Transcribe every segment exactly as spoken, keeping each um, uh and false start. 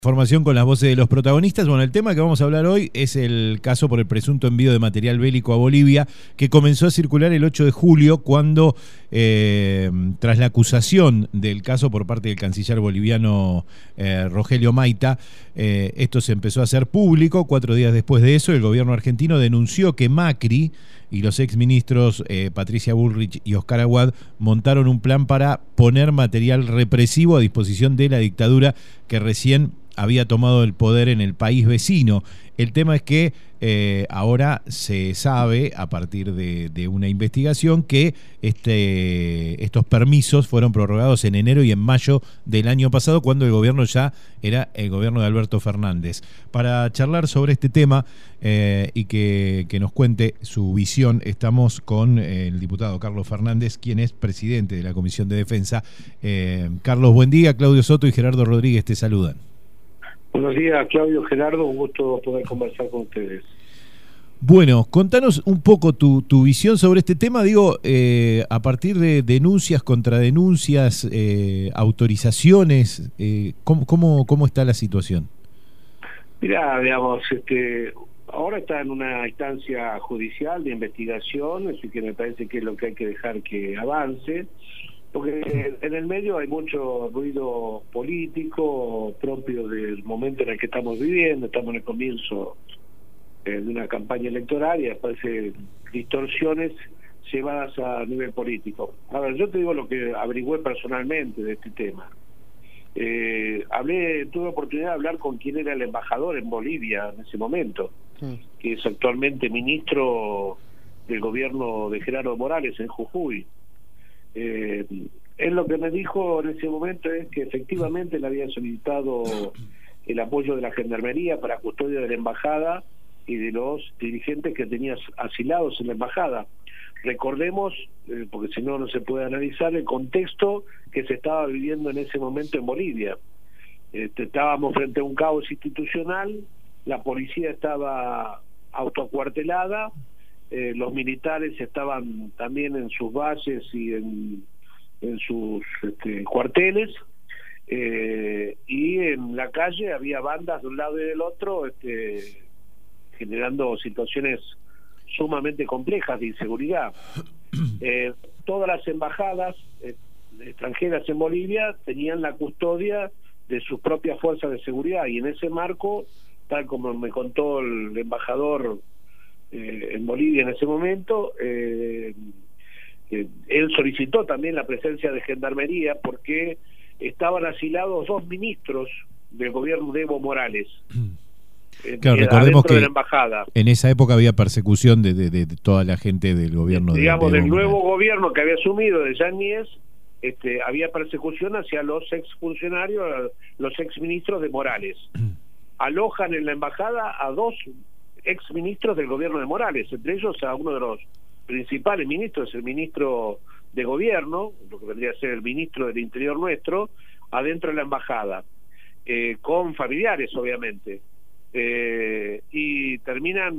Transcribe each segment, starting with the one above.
Información con las voces de los protagonistas. Bueno, el tema que vamos a hablar hoy es el caso por el presunto envío de material bélico a Bolivia, que comenzó a circular el ocho de julio cuando, eh, tras la acusación del caso por parte del canciller boliviano eh, Rogelio Maita, eh, esto se empezó a hacer público. Cuatro días después de eso, el gobierno argentino denunció que Macri y los exministros eh, Patricia Bullrich y Oscar Aguad montaron un plan para poner material represivo a disposición de la dictadura que recién había tomado el poder en el país vecino. El tema es que eh, ahora se sabe, a partir de, de una investigación, que este, estos permisos fueron prorrogados en enero y en mayo del año pasado, cuando el gobierno ya era el gobierno de Alberto Fernández. Para charlar sobre este tema eh, y que, que nos cuente su visión, estamos con eh, el diputado Carlos Fernández, quien es presidente de la Comisión de Defensa. Eh, Carlos, buen día. Claudio Soto y Gerardo Rodríguez te saludan. Buenos días, Claudio, Gerardo, un gusto poder conversar con ustedes. Bueno, contanos un poco tu, tu visión sobre este tema, digo, eh, a partir de denuncias, contradenuncias, eh, autorizaciones, eh, ¿cómo, cómo, ¿cómo está la situación? Mirá, digamos, este, ahora está en una instancia judicial de investigación, así que me parece que es lo que hay que dejar que avance, porque en el medio hay mucho ruido político propio del momento en el que estamos viviendo. Estamos en el comienzo eh, de una campaña electoral y aparecen distorsiones llevadas a nivel político. A ver, yo te digo lo que averigüé personalmente de este tema. Eh, hablé, tuve oportunidad de hablar con quien era el embajador en Bolivia en ese momento, sí, que es actualmente ministro del gobierno de Gerardo Morales en Jujuy. Eh, él lo que me dijo en ese momento es que efectivamente le habían solicitado el apoyo de la Gendarmería para custodia de la embajada y de los dirigentes que tenías asilados en la embajada. Recordemos, eh, porque si no no se puede analizar el contexto que se estaba viviendo en ese momento en Bolivia. Este, estábamos frente a un caos institucional, la policía estaba autoacuartelada, Eh, los militares estaban también en sus bases y en, en sus este, cuarteles, eh, y en la calle había bandas de un lado y del otro, este, generando situaciones sumamente complejas de inseguridad. Eh, todas las embajadas eh, extranjeras en Bolivia tenían la custodia de sus propias fuerzas de seguridad, y en ese marco, tal como me contó el embajador Eh, en Bolivia en ese momento, eh, eh, él solicitó también la presencia de Gendarmería porque estaban asilados dos ministros del gobierno de Evo Morales. Eh, claro, recordemos que de la embajada. En esa época había persecución de, de, de toda la gente del gobierno, digamos, de, de del Evo nuevo Morales. gobierno que había asumido de Yáñez. Este, había persecución hacia los exfuncionarios, los exministros de Morales. Alojan en la embajada a dos exministros del gobierno de Morales, entre ellos a uno de los principales ministros, el ministro de gobierno, lo que vendría a ser el ministro del interior nuestro, adentro de la embajada, eh, con familiares obviamente, eh, y terminan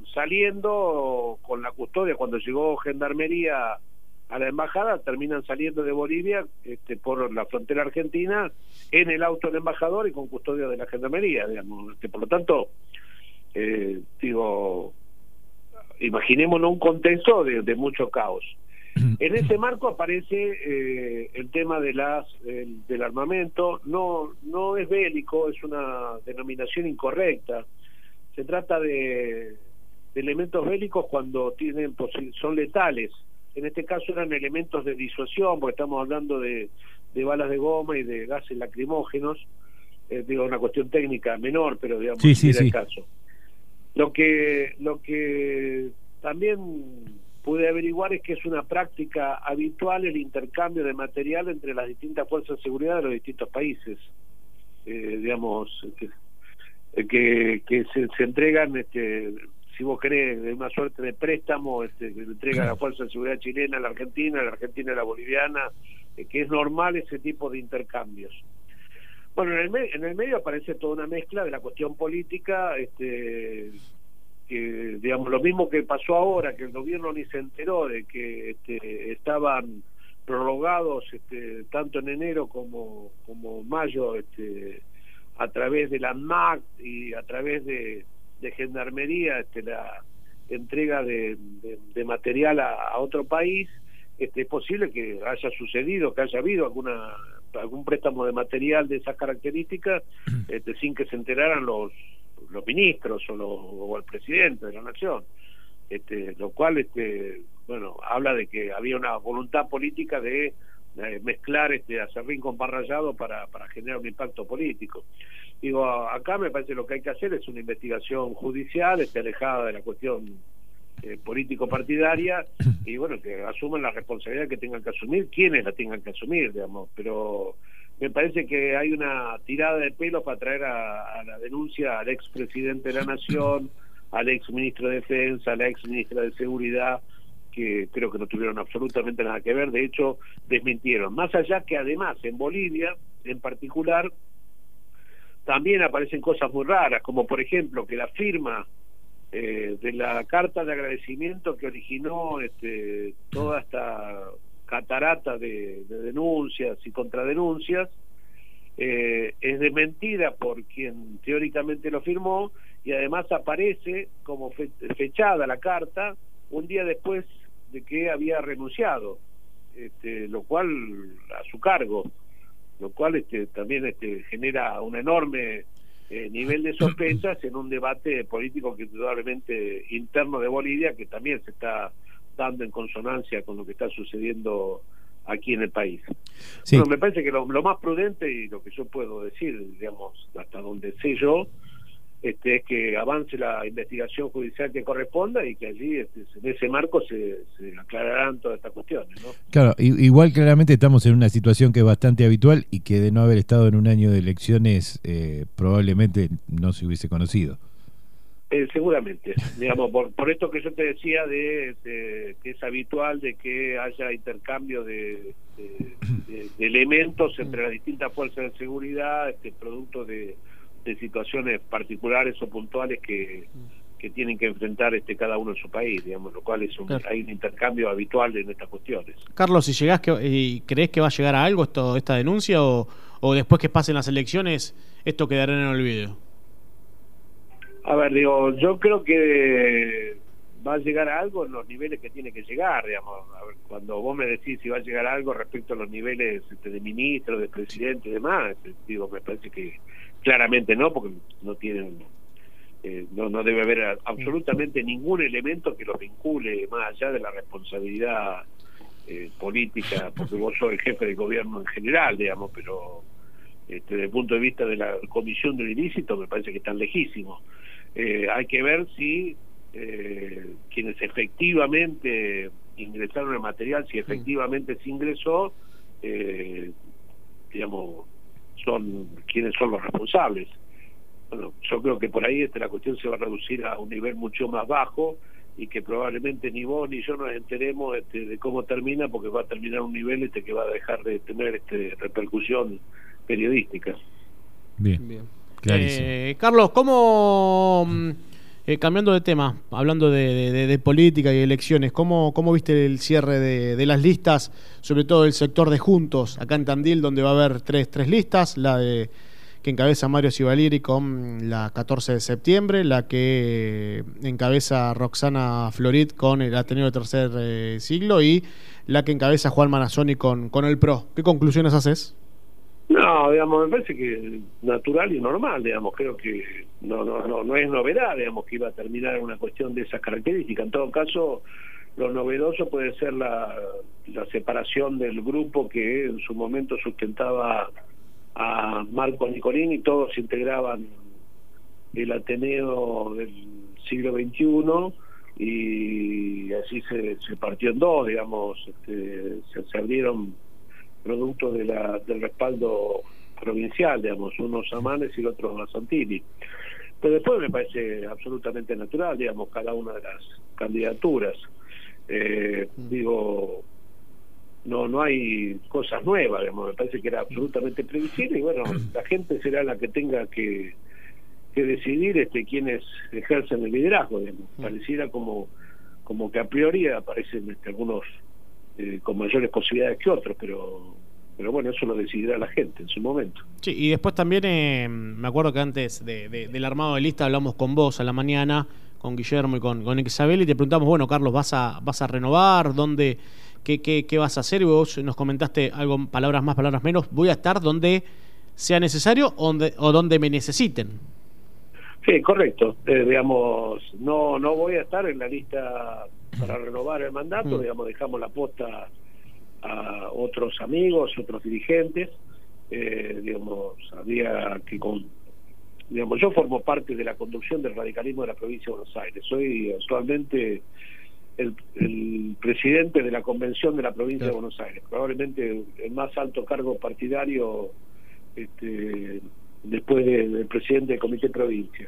saliendo con la custodia. Cuando llegó Gendarmería a la embajada, terminan saliendo de Bolivia este, por la frontera argentina en el auto del embajador y con custodia de la Gendarmería, digamos. Este, por lo tanto, Eh, digo, imaginémonos un contexto de, de mucho caos. En ese marco aparece eh, el tema de las el, del armamento. No no es bélico, es una denominación incorrecta. Se trata de, de elementos bélicos cuando tienen son letales. En este caso eran elementos de disuasión, porque estamos hablando de, de balas de goma y de gases lacrimógenos. Eh, digo, una cuestión técnica menor, pero digamos, sí, si sí, era sí. el caso. Lo que, lo que también pude averiguar es que es una práctica habitual el intercambio de material entre las distintas fuerzas de seguridad de los distintos países. Eh, digamos, que, que, que se, se entregan, este, si vos querés, de una suerte de préstamo, este, que le entrega la fuerza de seguridad chilena a la Argentina, la Argentina a la boliviana, eh, que es normal ese tipo de intercambios. Bueno, en el, me en el medio aparece toda una mezcla de la cuestión política, este, que digamos lo mismo que pasó ahora, que el gobierno ni se enteró de que este, estaban prorrogados este, tanto en enero como, como mayo este, a través de la ANMAC y a través de, de Gendarmería este, la entrega de, de, de material a, a otro país, este, es posible que haya sucedido, que haya habido alguna algún préstamo de material de esas características este, sin que se enteraran los, los ministros o, los, o el presidente de la nación. Este, lo cual este, bueno, habla de que había una voluntad política de eh, mezclar este aserrín con pan rallado para, para generar un impacto político. Digo, acá me parece lo que hay que hacer es una investigación judicial, este, alejada de la cuestión eh, político-partidaria, y bueno, que asuman la responsabilidad que tengan que asumir, quienes la tengan que asumir, digamos, pero me parece que hay una tirada de pelo para traer a, a la denuncia al expresidente de la Nación, al ex ministro de Defensa, a la ex ministra de Seguridad, que creo que no tuvieron absolutamente nada que ver, de hecho desmintieron. Más allá que además en Bolivia, en particular, también aparecen cosas muy raras, como por ejemplo que la firma eh, de la carta de agradecimiento que originó este, toda esta catarata de, de denuncias y contradenuncias, eh, es desmentida por quien teóricamente lo firmó, y además aparece como fe, fechada la carta un día después de que había renunciado, este, lo cual a su cargo, lo cual este, también este, genera un enorme eh, nivel de sospechas en un debate político que indudablemente interno de Bolivia, que también se está dando en consonancia con lo que está sucediendo aquí en el país. Sí. Bueno, me parece que lo, lo más prudente y lo que yo puedo decir, digamos, hasta donde sé yo, Este, es que avance la investigación judicial que corresponda y que allí este, en ese marco se, se aclararán todas estas cuestiones, ¿no? Claro, igual claramente estamos en una situación que es bastante habitual y que de no haber estado en un año de elecciones eh, probablemente no se hubiese conocido. Eh, seguramente, digamos, por, por esto que yo te decía de, de que es habitual de que haya intercambio de, de, de, de elementos entre las distintas fuerzas de seguridad, este producto de de situaciones particulares o puntuales que, que tienen que enfrentar este cada uno en su país, digamos, lo cual es un, claro. Hay un intercambio habitual en estas cuestiones. Carlos, si llegás que, y ¿crees que va a llegar a algo esto, esta denuncia o, o después que pasen las elecciones esto quedará en el olvido? A ver, digo, yo creo que va a llegar a algo en los niveles que tiene que llegar, digamos. A ver, cuando vos me decís si va a llegar a algo respecto a los niveles este, de ministro, de presidente y demás, este, digo, me parece que claramente no, porque no tienen, eh, no, no debe haber absolutamente ningún elemento que los vincule más allá de la responsabilidad eh, política, porque vos sos el jefe de gobierno en general, digamos, pero este, desde el punto de vista de la comisión del ilícito me parece que están lejísimos. Eh, hay que ver si eh, quienes efectivamente ingresaron el material, si efectivamente se ingresó, eh, digamos, son quienes son los responsables. Bueno, yo creo que por ahí este, la cuestión se va a reducir a un nivel mucho más bajo y que probablemente ni vos ni yo nos enteremos este, de cómo termina, porque va a terminar un nivel este que va a dejar de tener este, repercusión periodística. Bien, Bien. Clarísimo. Eh, Carlos, ¿cómo, eh, cambiando de tema, hablando de, de, de política y elecciones, ¿cómo, cómo viste el cierre de, de las listas, sobre todo el sector de Juntos, acá en Tandil, donde va a haber tres, tres listas, la de que encabeza Mario Sivaliri con la catorce de septiembre, la que encabeza Roxana Florit con el Ateneo de Tercer eh, Siglo y la que encabeza Juan Manassoni con, con el P R O? ¿Qué conclusiones haces? No, digamos, me parece que natural y normal, digamos, creo que no no no no es novedad, digamos, que iba a terminar una cuestión de esas características. En todo caso, lo novedoso puede ser la, la separación del grupo que en su momento sustentaba a Marco Nicolín y todos integraban el Ateneo del siglo veintiuno, y así se, se partió en dos, digamos, este, se, se abrieron producto de la, del respaldo provincial, digamos, unos a Manes y el otro a Santilli. Pero después me parece absolutamente natural, digamos, cada una de las candidaturas. Eh, digo, no no hay cosas nuevas, digamos, me parece que era absolutamente previsible, y bueno, la gente será la que tenga que, que decidir este quiénes ejercen el liderazgo, digamos. Pareciera como, como que a priori aparecen este, algunos Eh, con mayores posibilidades que otros, pero pero bueno, eso lo decidirá la gente en su momento. Sí, y después también eh, me acuerdo que antes de, de, del armado de lista hablamos con vos a la mañana, con Guillermo y con, con Isabel, y te preguntamos, bueno, Carlos, ¿vas a, vas a renovar? ¿Dónde, qué, qué, qué vas a hacer? Y vos nos comentaste algo, palabras más, palabras menos. Voy a estar donde sea necesario o donde, o donde me necesiten. Sí, correcto. Eh, digamos, no no voy a estar en la lista para renovar el mandato, mm. digamos, dejamos la posta a otros amigos, otros dirigentes. Eh, digamos, había que con digamos, yo formo parte de la conducción del radicalismo de la provincia de Buenos Aires. Soy actualmente el, el presidente de la convención de la provincia de Buenos Aires, probablemente el más alto cargo partidario este, después de, del presidente del comité provincia.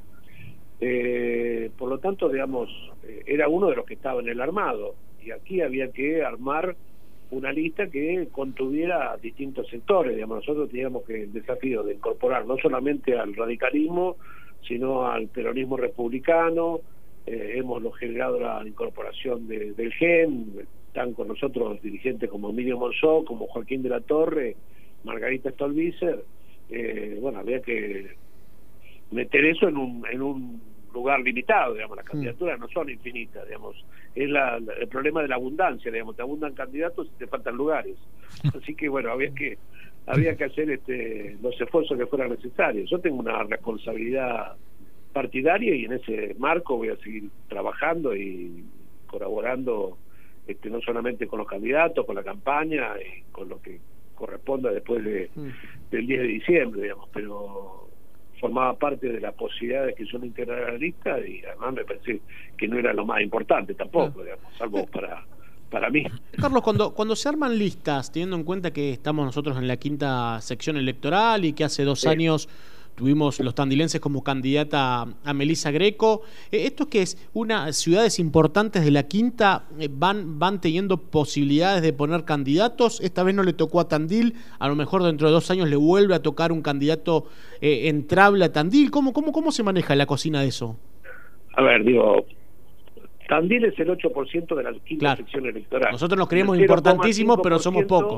Eh, por lo tanto, digamos, era uno de los que estaba en el armado, y aquí había que armar una lista que contuviera distintos sectores. Digamos, nosotros teníamos que el desafío de incorporar no solamente al radicalismo, sino al peronismo republicano. Eh, hemos generado la incorporación de, del G E N, están con nosotros dirigentes como Emilio Monzó, como Joaquín de la Torre, Margarita Stolbizer. Eh, bueno, había que meter eso en un, en un lugar limitado, digamos, las candidaturas no son infinitas, digamos, es la, la, el problema de la abundancia, digamos, te abundan candidatos y te faltan lugares, así que bueno, había que había que hacer este los esfuerzos que fueran necesarios. Yo tengo una responsabilidad partidaria y en ese marco voy a seguir trabajando y colaborando este no solamente con los candidatos, con la campaña y con lo que corresponda después de, del diez de diciembre, digamos, pero formaba parte de las posibilidades que yo me integrara a la lista, y además me parece que no era lo más importante tampoco, digamos, salvo para para mí. Carlos, cuando cuando se arman listas, teniendo en cuenta que estamos nosotros en la quinta sección electoral y que hace dos sí. años tuvimos los tandilenses como candidata a Melissa Greco, eh, ¿esto que es? Una ciudades importantes de la quinta eh, van van teniendo posibilidades de poner candidatos. Esta vez no le tocó a Tandil, a lo mejor dentro de dos años le vuelve a tocar un candidato eh, entrable a Tandil. ¿Cómo, cómo, ¿Cómo se maneja la cocina de eso? A ver, digo, Tandil es el ocho por ciento de la quinta claro. sección electoral. Nosotros nos creemos importantísimos, pero somos pocos.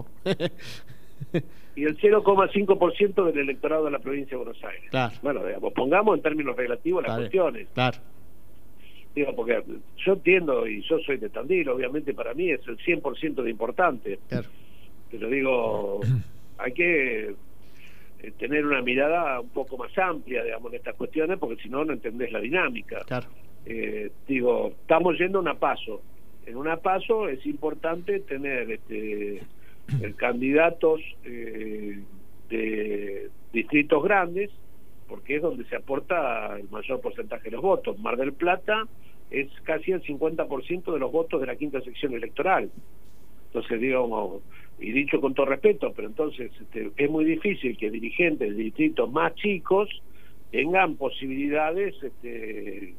Y el cero coma cinco por ciento del electorado de la provincia de Buenos Aires. Claro. Bueno, digamos, pongamos en términos relativos las claro. cuestiones. Claro. Digo, porque yo entiendo, y yo soy de Tandil, obviamente para mí es el cien por ciento de importante. Claro. Pero digo, hay que eh, tener una mirada un poco más amplia, digamos, en estas cuestiones, porque si no, no entendés la dinámica. Claro. Eh, digo, estamos yendo a una paso. En una paso es importante tener este el candidatos eh, de distritos grandes, porque es donde se aporta el mayor porcentaje de los votos. Mar del Plata es casi el cincuenta por ciento de los votos de la quinta sección electoral. Entonces, digamos, y dicho con todo respeto, pero entonces este, es muy difícil que dirigentes de distritos más chicos tengan posibilidades este,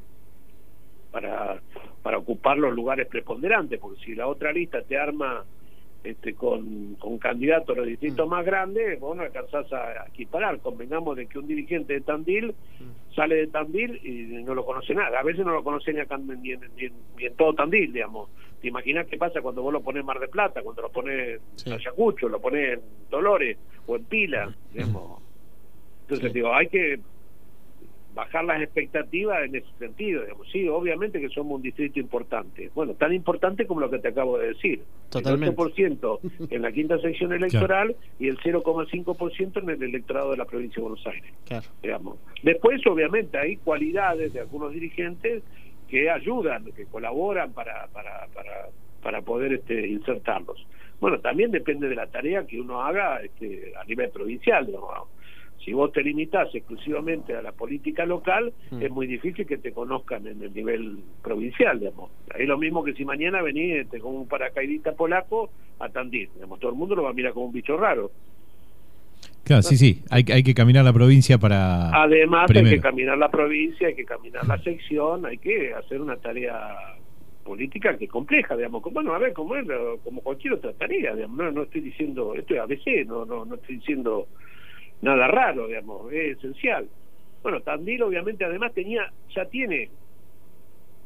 para, para ocupar los lugares preponderantes, porque si la otra lista te arma Este, con, con candidatos a los distritos mm. más grandes, vos no alcanzás a, a equiparar. Convengamos de que un dirigente de Tandil mm. sale de Tandil y no lo conoce nada, a veces no lo conoce ni, acá, ni, en, ni, en, ni en todo Tandil, digamos. ¿Te imaginas qué pasa cuando vos lo pones en Mar del Plata, cuando lo pones sí. en Ayacucho, lo pones en Dolores o en Pila, digamos? Entonces sí. digo, hay que bajar las expectativas en ese sentido, digamos. Sí, obviamente que somos un distrito importante, bueno, tan importante como lo que te acabo de decir. Totalmente. El ocho por ciento en la quinta sección electoral claro. y el cero coma cinco por ciento en el electorado de la provincia de Buenos Aires. Claro. Digamos. Después, obviamente, hay cualidades de algunos dirigentes que ayudan, que colaboran para para para, para poder este, insertarlos. Bueno, también depende de la tarea que uno haga este, a nivel provincial, digamos. Si vos te limitás exclusivamente a la política local, mm. es muy difícil que te conozcan en el nivel provincial, digamos. Es lo mismo que si mañana venís este, con un paracaidista polaco a Tandil, digamos. Todo el mundo lo va a mirar como un bicho raro. Claro, sí, sí, hay, hay que caminar la provincia para... Además primero. Hay que caminar la provincia, hay que caminar la sección, hay que hacer una tarea política que es compleja, digamos. Bueno, a ver, como es, como cualquier otra tarea, digamos. No, no estoy diciendo, esto es A B C, no, no, no estoy diciendo nada raro, digamos, es esencial. Bueno, Tandil obviamente además tenía, ya tiene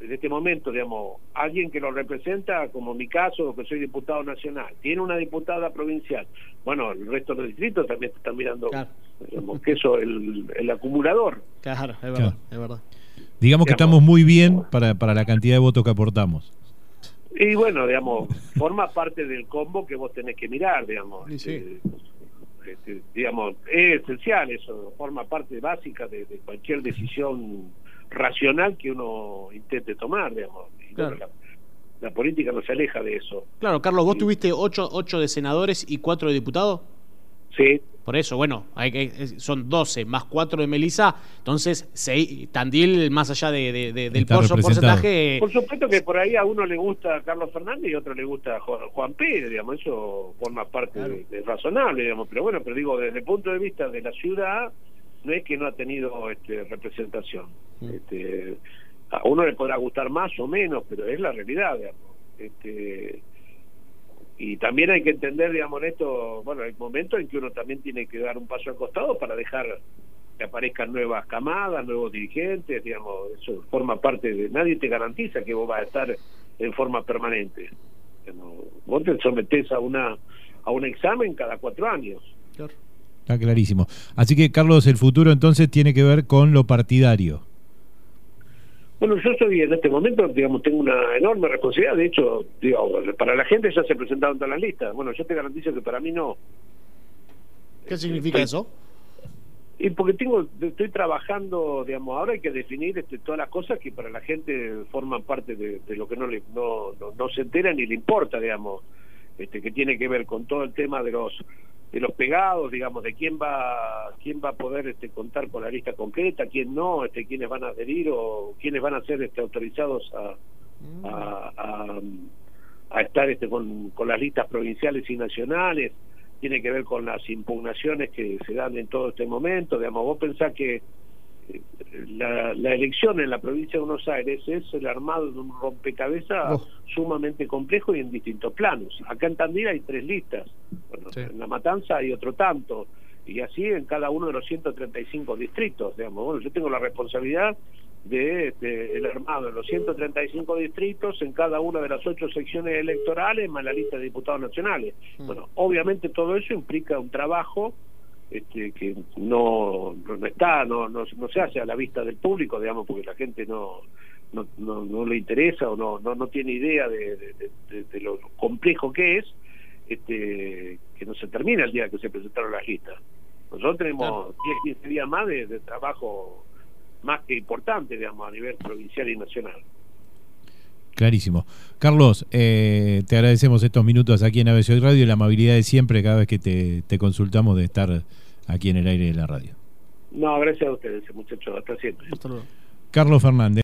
en este momento, digamos, alguien que lo representa, como mi caso, que soy diputado nacional, tiene una diputada provincial, bueno, el resto de los distritos también están mirando, claro, digamos, que eso es el, el acumulador. Claro, es verdad, claro. es verdad. Digamos que Digamos, estamos muy bien para, para la cantidad de votos que aportamos. Y bueno, digamos, forma parte del combo que vos tenés que mirar, digamos. Sí, sí. Eh, este, digamos, es esencial eso, forma parte básica de, de cualquier decisión racional que uno intente tomar, digamos. Y claro. bueno, la, la política no se aleja de eso. Claro, Carlos, ¿vos y, tuviste ocho, ocho de senadores y cuatro de diputados? Sí. Por eso, bueno, hay que, son doce más cuatro de Melissa, entonces seis, Tandil, más allá de, de, de, del por, porcentaje... Por supuesto que por ahí a uno le gusta Carlos Fernández y a otro le gusta Juan Pérez, digamos, eso forma parte claro. de, de razonable, digamos, pero bueno, pero digo, desde el punto de vista de la ciudad, no es que no ha tenido este, representación. Mm. Este, a uno le podrá gustar más o menos, pero es la realidad, digamos. Este, y también hay que entender, digamos, en esto, bueno, hay momentos en que uno también tiene que dar un paso al costado para dejar que aparezcan nuevas camadas, nuevos dirigentes, digamos, eso forma parte de... Nadie te garantiza que vos vas a estar en forma permanente. Digamos, vos te sometés a una a un examen cada cuatro años. Claro. Está clarísimo. Así que, Carlos, el futuro entonces tiene que ver con lo partidario. Bueno, yo soy en este momento, digamos, tengo una enorme responsabilidad. De hecho, digo, para la gente ya se presentaron todas las listas. Bueno, yo te garantizo que para mí no. ¿Qué significa estoy, eso? Y porque tengo, estoy trabajando, digamos, ahora hay que definir este, todas las cosas que para la gente forman parte de, de lo que no, le, no, no, no se entera ni le importa, digamos, este, que tiene que ver con todo el tema de los de los pegados, digamos, de quién va quién va a poder este, contar con la lista completa, quién no, este, quiénes van a adherir o quiénes van a ser este, autorizados a, a, a, a estar este, con, con las listas provinciales y nacionales. Tiene que ver con las impugnaciones que se dan en todo este momento. Digamos, vos pensás que la, la elección en la provincia de Buenos Aires es el armado de un rompecabezas oh. sumamente complejo y en distintos planos. Acá en Tandil hay tres listas, bueno, sí. En La Matanza hay otro tanto, y así en cada uno de los ciento treinta y cinco distritos, digamos. Bueno, yo tengo la responsabilidad de, de el armado de los ciento treinta y cinco distritos en cada una de las ocho secciones electorales más la lista de diputados nacionales. Mm. Bueno, obviamente todo eso implica un trabajo Este, que no, no está, no, no, no se hace a la vista del público, digamos, porque la gente no no, no, no le interesa o no, no, no tiene idea de, de, de, de lo complejo que es, este, que no se termina el día que se presentaron las listas. Nosotros tenemos diez, quince días más de, de trabajo más que importante, digamos, a nivel provincial y nacional. Clarísimo. Carlos, eh, te agradecemos estos minutos aquí en A B C Hoy Radio y la amabilidad de siempre cada vez que te, te consultamos de estar aquí en el aire de la radio. No, gracias a ustedes, muchachos. Hasta siempre. Hasta luego. Carlos Fernández.